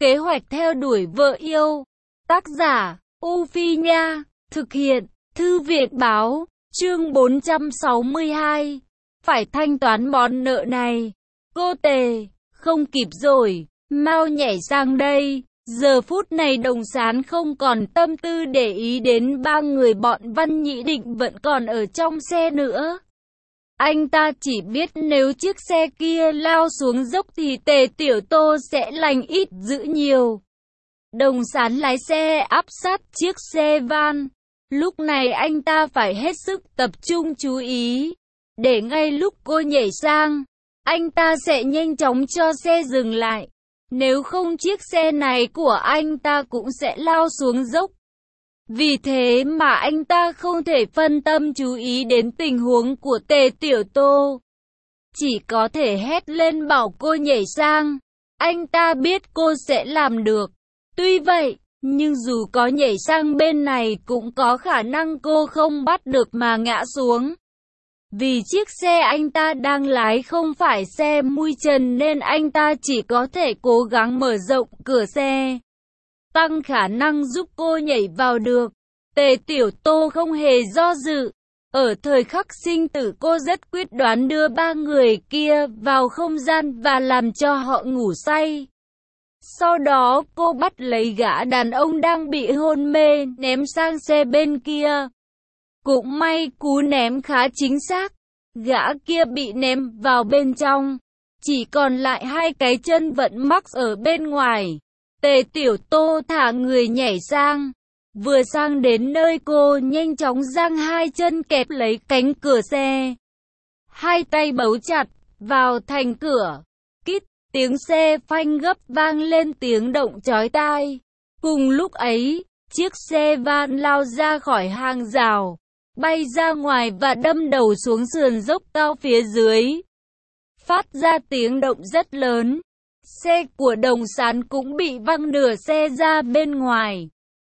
Kế hoạch theo đuổi vợ yêu. Tác giả, U Phi Nha. Thực hiện, Thư viện Báo. Chương 462. Phải thanh toán món nợ này. Cô Tề, không kịp rồi, mau nhảy sang đây. Giờ phút này Đồng Sán không còn tâm tư để ý đến ba người bọn Văn Nhĩ Định vẫn còn ở trong xe nữa. Anh ta chỉ biết nếu chiếc xe kia lao xuống dốc thì Tề Tiểu Tô sẽ lành ít dữ nhiều. Đồng Sán lái xe áp sát chiếc xe van. Lúc này anh ta phải hết sức tập trung chú ý, để ngay lúc cô nhảy sang, anh ta sẽ nhanh chóng cho xe dừng lại. Nếu không chiếc xe này của anh ta cũng sẽ lao xuống dốc. Vì thế mà anh ta không thể phân tâm chú ý đến tình huống của Tề Tiểu Tô. Chỉ có thể hét lên bảo cô nhảy sang. Anh ta biết cô sẽ làm được. Tuy vậy, nhưng dù có nhảy sang bên này cũng có khả năng cô không bắt được mà ngã xuống. Vì chiếc xe anh ta đang lái không phải xe mui trần nên anh ta chỉ có thể cố gắng mở rộng cửa xe, tăng khả năng giúp cô nhảy vào được. Tề Tiểu Tô không hề do dự. Ở thời khắc sinh tử cô rất quyết đoán đưa ba người kia vào không gian và làm cho họ ngủ say. Sau đó cô bắt lấy gã đàn ông đang bị hôn mê ném sang xe bên kia. Cũng may cú ném khá chính xác. Gã kia bị ném vào bên trong. Chỉ còn lại hai cái chân vẫn mắc ở bên ngoài. Tề Tiểu Tô thả người nhảy sang. Vừa sang đến nơi cô nhanh chóng giang hai chân kẹp lấy cánh cửa xe. Hai tay bấu chặt vào thành cửa. Kít, tiếng xe phanh gấp vang lên tiếng động chói tai. Cùng lúc ấy, chiếc xe van lao ra khỏi hàng rào, bay ra ngoài và đâm đầu xuống sườn dốc cao phía dưới. Phát ra tiếng động rất lớn. Xe của Đồng Sán cũng bị văng nửa xe ra bên ngoài.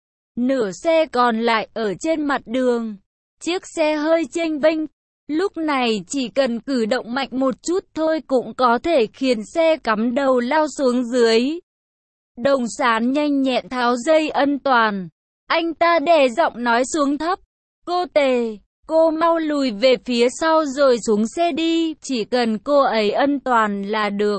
Nửa xe còn lại ở trên mặt đường. Chiếc xe hơi chênh vênh. Lúc này chỉ cần cử động mạnh một chút thôi cũng có thể khiến xe cắm đầu lao xuống dưới. Đồng Sán nhanh nhẹn tháo dây an toàn. Anh ta đè giọng nói xuống thấp. Cô Tề, cô mau lùi về phía sau rồi xuống xe đi. Chỉ cần cô ấy an toàn là được.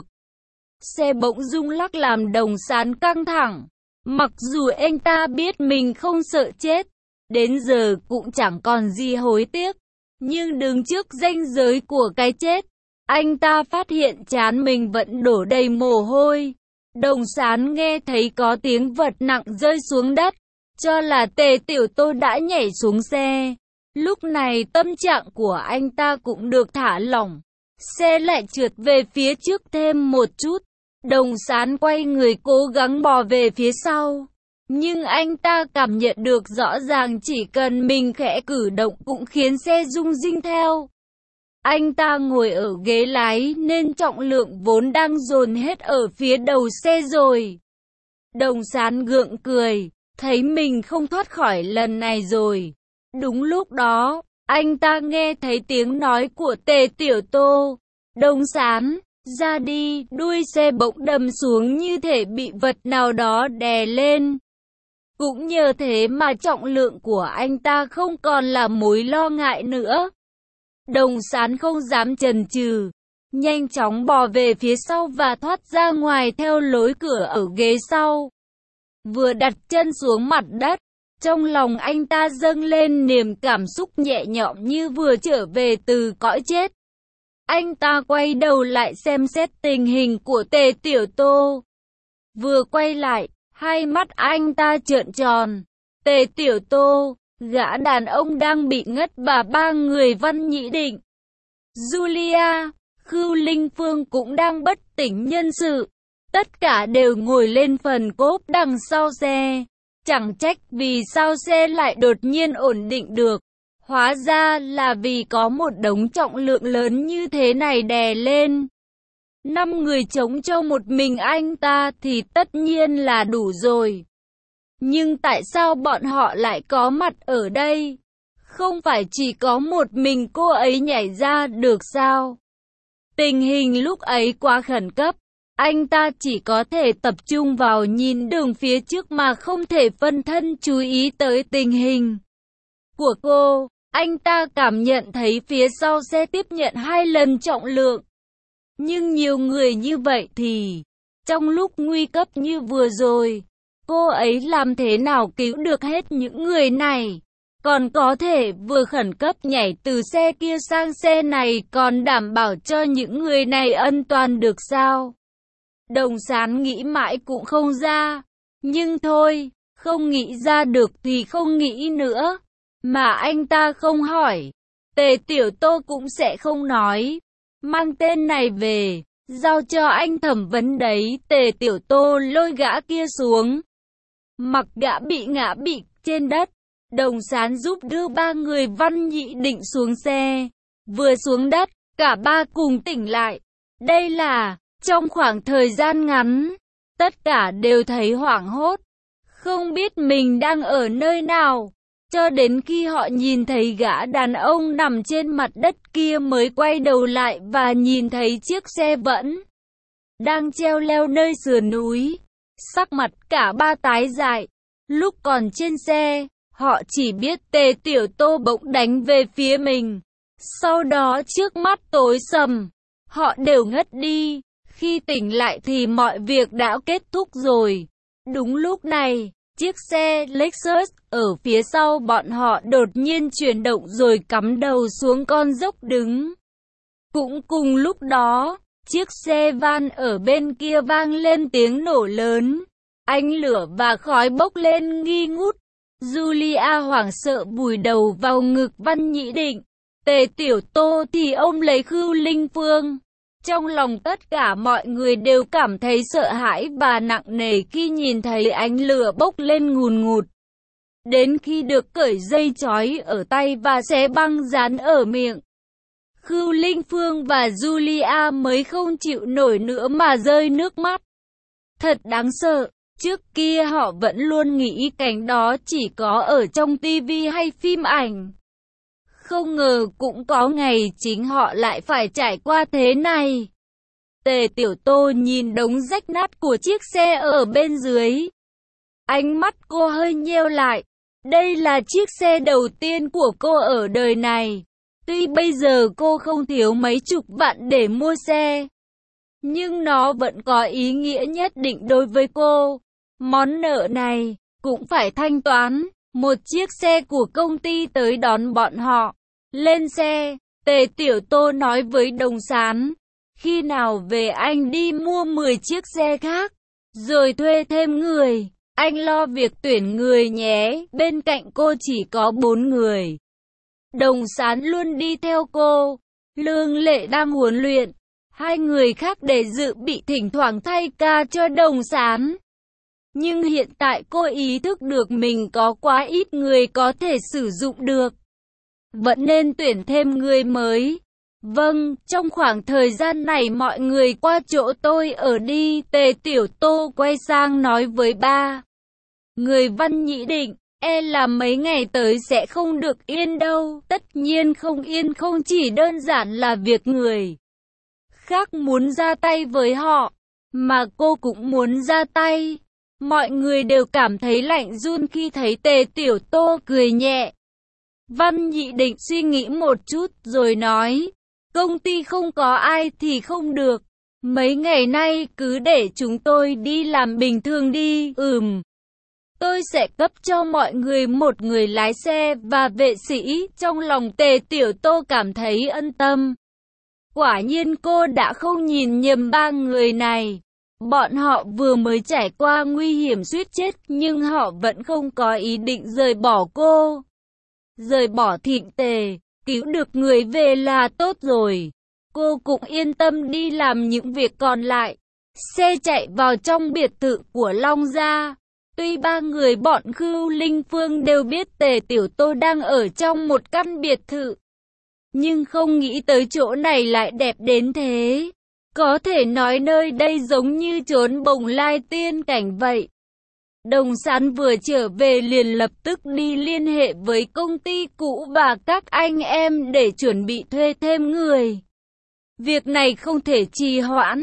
Xe bỗng rung lắc làm Đồng Sán căng thẳng. Mặc dù anh ta biết mình không sợ chết, đến giờ cũng chẳng còn gì hối tiếc, nhưng đứng trước ranh giới của cái chết, anh ta phát hiện trán mình vẫn đổ đầy mồ hôi. Đồng Sán nghe thấy có tiếng vật nặng rơi xuống đất, cho là Tề Tiểu Tô đã nhảy xuống xe. Lúc này tâm trạng của anh ta cũng được thả lỏng, xe lại trượt về phía trước thêm một chút. Đồng Sán quay người cố gắng bò về phía sau. Nhưng anh ta cảm nhận được rõ ràng chỉ cần mình khẽ cử động cũng khiến xe rung rinh theo. Anh ta ngồi ở ghế lái nên trọng lượng vốn đang dồn hết ở phía đầu xe rồi. Đồng Sán gượng cười, thấy mình không thoát khỏi lần này rồi. Đúng lúc đó, anh ta nghe thấy tiếng nói của Tề Tiểu Tô. Đồng Sán, ra đi, đuôi xe bỗng đâm xuống như thể bị vật nào đó đè lên. Cũng nhờ thế mà trọng lượng của anh ta không còn là mối lo ngại nữa. Đồng Sán không dám chần chừ, nhanh chóng bò về phía sau và thoát ra ngoài theo lối cửa ở ghế sau. Vừa đặt chân xuống mặt đất, trong lòng anh ta dâng lên niềm cảm xúc nhẹ nhõm như vừa trở về từ cõi chết. Anh ta quay đầu lại xem xét tình hình của Tề Tiểu Tô. Vừa quay lại, hai mắt anh ta trợn tròn. Tề Tiểu Tô, gã đàn ông đang bị ngất và ba người Văn Nhĩ Định, Julia, Khưu Linh Phương cũng đang bất tỉnh nhân sự. Tất cả đều ngồi lên phần cốp đằng sau xe. Chẳng trách vì sao xe lại đột nhiên ổn định được. Hóa ra là vì có một đống trọng lượng lớn như thế này đè lên. 5 người chống cho một mình anh ta thì tất nhiên là đủ rồi. Nhưng tại sao bọn họ lại có mặt ở đây? Không phải chỉ có một mình cô ấy nhảy ra được sao? Tình hình lúc ấy quá khẩn cấp. Anh ta chỉ có thể tập trung vào nhìn đường phía trước mà không thể phân thân chú ý tới tình hình của cô. Anh ta cảm nhận thấy phía sau xe tiếp nhận 2 lần trọng lượng. Nhưng nhiều người như vậy thì, trong lúc nguy cấp như vừa rồi, cô ấy làm thế nào cứu được hết những người này? Còn có thể vừa khẩn cấp nhảy từ xe kia sang xe này còn đảm bảo cho những người này an toàn được sao? Đồng Sán nghĩ mãi cũng không ra. Nhưng thôi, không nghĩ ra được thì không nghĩ nữa. Mà anh ta không hỏi, Tề Tiểu Tô cũng sẽ không nói. Mang tên này về, giao cho anh thẩm vấn đấy. Tề Tiểu Tô lôi gã kia xuống. Mặc gã bị ngã bị trên đất. Đồng Sán giúp đưa 3 người Văn Nhị Định xuống xe. Vừa xuống đất, cả ba cùng tỉnh lại. Đây là, trong khoảng thời gian ngắn, tất cả đều thấy hoảng hốt. Không biết mình đang ở nơi nào. Cho đến khi họ nhìn thấy gã đàn ông nằm trên mặt đất kia mới quay đầu lại và nhìn thấy chiếc xe vẫn đang treo leo nơi sườn núi. Sắc mặt cả ba tái dại. Lúc còn trên xe, họ chỉ biết Tề Tiểu Tô bỗng đánh về phía mình. Sau đó trước mắt tối sầm, họ đều ngất đi. Khi tỉnh lại thì mọi việc đã kết thúc rồi. Đúng lúc này, chiếc xe Lexus ở phía sau bọn họ đột nhiên chuyển động rồi cắm đầu xuống con dốc đứng. Cũng cùng lúc đó, chiếc xe van ở bên kia vang lên tiếng nổ lớn. Ánh lửa và khói bốc lên nghi ngút. Julia hoảng sợ vùi đầu vào ngực Văn Nhị Định. Tề Tiểu Tô thì ôm lấy Khưu Linh Phương. Trong lòng tất cả mọi người đều cảm thấy sợ hãi và nặng nề khi nhìn thấy ánh lửa bốc lên ngùn ngụt. Đến khi được cởi dây trói ở tay và xé băng dán ở miệng, Khưu Linh Phương và Julia mới không chịu nổi nữa mà rơi nước mắt. Thật đáng sợ, trước kia họ vẫn luôn nghĩ cảnh đó chỉ có ở trong tivi hay phim ảnh. Không ngờ cũng có ngày chính họ lại phải trải qua thế này. Tề Tiểu Tô nhìn đống rách nát của chiếc xe ở bên dưới. Ánh mắt cô hơi nheo lại. Đây là chiếc xe đầu tiên của cô ở đời này. Tuy bây giờ cô không thiếu mấy chục vạn để mua xe, nhưng nó vẫn có ý nghĩa nhất định đối với cô. Món nợ này cũng phải thanh toán. Một chiếc xe của công ty tới đón bọn họ. Lên xe, Tề Tiểu Tô nói với Đồng Sán. Khi nào về anh đi mua 10 chiếc xe khác, rồi thuê thêm người. Anh lo việc tuyển người nhé. Bên cạnh cô chỉ có 4 người. Đồng Sán luôn đi theo cô. Lương Lệ đang huấn luyện. 2 người khác để dự bị thỉnh thoảng thay ca cho Đồng Sán. Nhưng hiện tại cô ý thức được mình có quá ít người có thể sử dụng được. Vẫn nên tuyển thêm người mới. Vâng, trong khoảng thời gian này mọi người qua chỗ tôi ở đi. Tề Tiểu Tô quay sang nói với ba người Văn Nhị Định. E là mấy ngày tới sẽ không được yên đâu. Tất nhiên không yên không chỉ đơn giản là việc người khác muốn ra tay với họ, mà cô cũng muốn ra tay. Mọi người đều cảm thấy lạnh run khi thấy Tề Tiểu Tô cười nhẹ. Văn Nhị Định suy nghĩ một chút rồi nói, công ty không có ai thì không được. Mấy ngày nay cứ để chúng tôi đi làm bình thường đi. Tôi sẽ cấp cho mọi người một người lái xe và vệ sĩ. Trong lòng Tề Tiểu Tô cảm thấy an tâm. Quả nhiên cô đã không nhìn nhầm 3 người này. Bọn họ vừa mới trải qua nguy hiểm suýt chết, nhưng họ vẫn không có ý định rời bỏ cô. Rời bỏ Thịnh Tề, cứu được người về là tốt rồi. Cô cũng yên tâm đi làm những việc còn lại. Xe chạy vào trong biệt thự của Long Gia. Tuy 3 người bọn Khưu Linh Phương đều biết Tề Tiểu Tô đang ở trong một căn biệt thự, nhưng không nghĩ tới chỗ này lại đẹp đến thế. Có thể nói nơi đây giống như chốn Bồng Lai tiên cảnh vậy. Đồng Sán vừa trở về liền lập tức đi liên hệ với công ty cũ và các anh em để chuẩn bị thuê thêm người. Việc này không thể trì hoãn.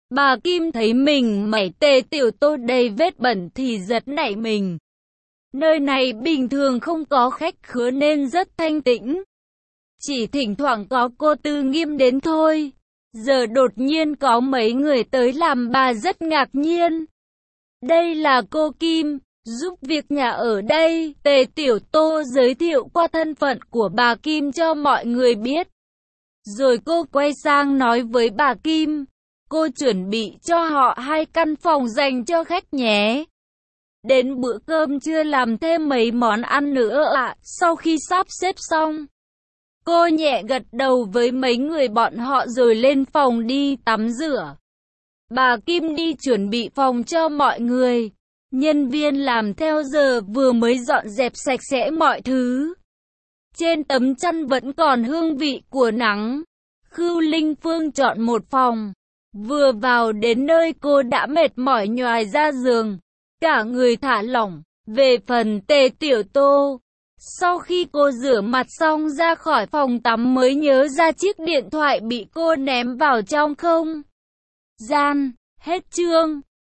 Bà Kim thấy mình mẩy Tề Tiểu Tô đầy vết bẩn thì giật nảy mình. Nơi này bình thường không có khách khứa nên rất thanh tĩnh. Chỉ thỉnh thoảng có cô Tư Nghiêm đến thôi. Giờ đột nhiên có mấy người tới làm bà rất ngạc nhiên. Đây là cô Kim, giúp việc nhà ở đây. Tề Tiểu Tô giới thiệu qua thân phận của bà Kim cho mọi người biết. Rồi cô quay sang nói với bà Kim, cô chuẩn bị cho họ 2 căn phòng dành cho khách nhé. Đến bữa cơm trưa làm thêm mấy món ăn nữa ạ. Sau khi sắp xếp xong, cô nhẹ gật đầu với mấy người bọn họ rồi lên phòng đi tắm rửa. Bà Kim đi chuẩn bị phòng cho mọi người. Nhân viên làm theo giờ vừa mới dọn dẹp sạch sẽ mọi thứ. Trên tấm chăn vẫn còn hương vị của nắng. Khưu Linh Phương chọn một phòng. Vừa vào đến nơi cô đã mệt mỏi nhoài ra giường. Cả người thả lỏng. Về phần Tề Tiểu Tô, sau khi cô rửa mặt xong ra khỏi phòng tắm mới nhớ ra chiếc điện thoại bị cô ném vào trong không gian. Hết chương.